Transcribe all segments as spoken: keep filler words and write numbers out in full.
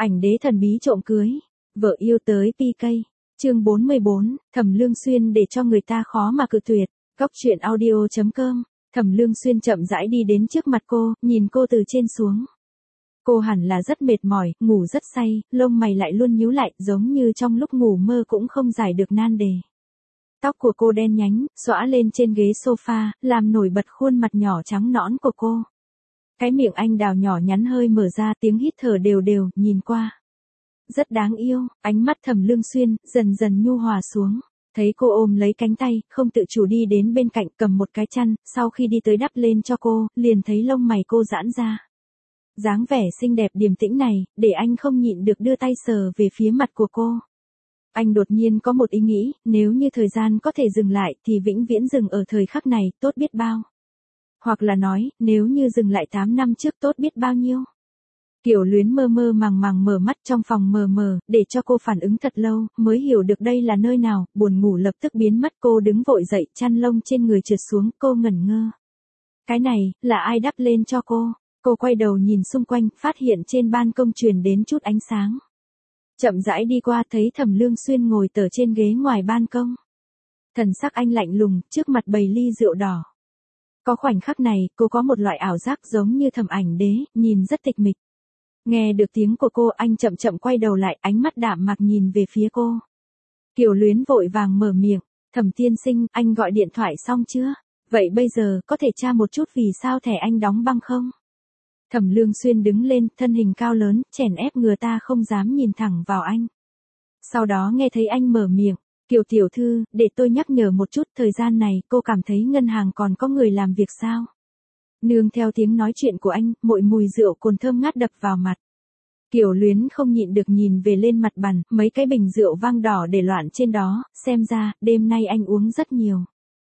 Ảnh đế thần bí trộm cưới, vợ yêu tới pê ca. Chương bốn mươi bốn, Thẩm Lương Xuyên để cho người ta khó mà cự tuyệt. Góc truyện audio chấm com. Thẩm Lương Xuyên chậm rãi đi đến trước mặt cô, nhìn cô từ trên xuống. Cô hẳn là rất mệt mỏi, ngủ rất say, lông mày lại luôn nhíu lại, giống như trong lúc ngủ mơ cũng không giải được nan đề. Tóc của cô đen nhánh, xõa lên trên ghế sofa, làm nổi bật khuôn mặt nhỏ trắng nõn của cô. Cái miệng anh đào nhỏ nhắn hơi mở ra, tiếng hít thở đều đều, nhìn qua. Rất đáng yêu, ánh mắt Thẩm Lương Xuyên dần dần nhu hòa xuống. Thấy cô ôm lấy cánh tay, không tự chủ đi đến bên cạnh cầm một cái chăn, sau khi đi tới đắp lên cho cô, liền thấy lông mày cô giãn ra. Dáng vẻ xinh đẹp điềm tĩnh này, để anh không nhịn được đưa tay sờ về phía mặt của cô. Anh đột nhiên có một ý nghĩ, nếu như thời gian có thể dừng lại thì vĩnh viễn dừng ở thời khắc này, tốt biết bao. Hoặc là nói, nếu như dừng lại tám năm trước tốt biết bao nhiêu. Kiều Luyến mơ mơ màng màng mở mắt trong phòng mờ mờ, để cho cô phản ứng thật lâu, mới hiểu được đây là nơi nào, buồn ngủ lập tức biến mất. Cô đứng vội dậy, chăn lông trên người trượt xuống, cô ngẩn ngơ. Cái này, là ai đắp lên cho cô? Cô quay đầu nhìn xung quanh, phát hiện trên ban công truyền đến chút ánh sáng. Chậm rãi đi qua thấy Thẩm Lương Xuyên ngồi tờ trên ghế ngoài ban công. Thần sắc anh lạnh lùng, trước mặt bày ly rượu đỏ. Có khoảnh khắc này, cô có một loại ảo giác giống như Thẩm Ảnh Đế, nhìn rất tịch mịch. Nghe được tiếng của cô, anh chậm chậm quay đầu lại, ánh mắt đạm mạc nhìn về phía cô. Kiều Luyến vội vàng mở miệng, Thẩm tiên sinh, anh gọi điện thoại xong chưa? Vậy bây giờ, có thể tra một chút vì sao thẻ anh đóng băng không? Thẩm Lương Xuyên đứng lên, thân hình cao lớn, chèn ép người ta không dám nhìn thẳng vào anh. Sau đó nghe thấy anh mở miệng, Kiều tiểu thư, để tôi nhắc nhở một chút, thời gian này, cô cảm thấy ngân hàng còn có người làm việc sao? Nương theo tiếng nói chuyện của anh, mỗi mùi rượu cồn thơm ngát đập vào mặt. Kiều Luyến không nhịn được nhìn về lên mặt bàn, mấy cái bình rượu vang đỏ để loạn trên đó, xem ra, đêm nay anh uống rất nhiều.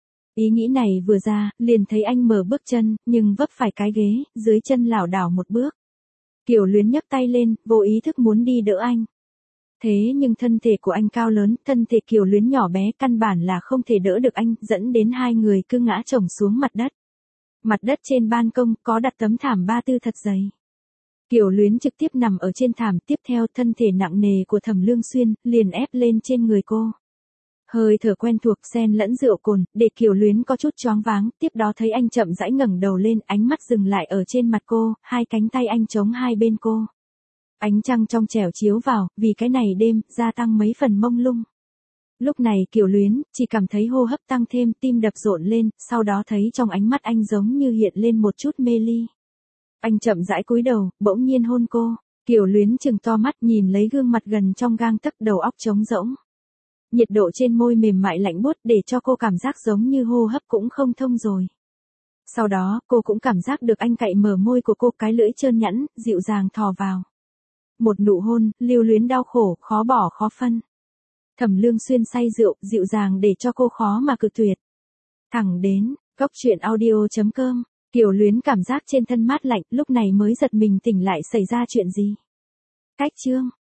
Ý nghĩ này vừa ra, liền thấy anh mở bước chân, nhưng vấp phải cái ghế, dưới chân lảo đảo một bước. Kiều Luyến nhấc tay lên, vô ý thức muốn đi đỡ anh. Thế nhưng thân thể của anh cao lớn, thân thể Kiều Luyến nhỏ bé, căn bản là không thể đỡ được anh, dẫn đến hai người cứ ngã chồng xuống mặt đất. Mặt đất trên ban công có đặt tấm thảm ba tư thật dày. Kiều Luyến trực tiếp nằm ở trên thảm, tiếp theo thân thể nặng nề của Thẩm Lương Xuyên liền ép lên trên người cô. Hơi thở quen thuộc xen lẫn rượu cồn, để Kiều Luyến có chút choáng váng, tiếp đó thấy anh chậm rãi ngẩng đầu lên, ánh mắt dừng lại ở trên mặt cô, hai cánh tay anh chống hai bên cô. Ánh trăng trong trẻo chiếu vào, vì cái này đêm, gia tăng mấy phần mông lung. Lúc này Kiều Luyến, chỉ cảm thấy hô hấp tăng thêm, tim đập rộn lên, sau đó thấy trong ánh mắt anh giống như hiện lên một chút mê ly. Anh chậm rãi cúi đầu, bỗng nhiên hôn cô. Kiều Luyến trừng to mắt nhìn lấy gương mặt gần trong gang tấc, đầu óc trống rỗng. Nhiệt độ trên môi mềm mại lạnh buốt để cho cô cảm giác giống như hô hấp cũng không thông rồi. Sau đó, cô cũng cảm giác được anh cạy mở môi của cô, cái lưỡi trơn nhẵn, dịu dàng thò vào. Một nụ hôn, lưu luyến đau khổ, khó bỏ khó phân. Thẩm Lương Xuyên say rượu, dịu dàng để cho cô khó mà cự tuyệt. Thẳng đến, góc truyện audio chấm com, Kiều Luyến cảm giác trên thân mát lạnh, lúc này mới giật mình tỉnh lại, xảy ra chuyện gì. Cách chương.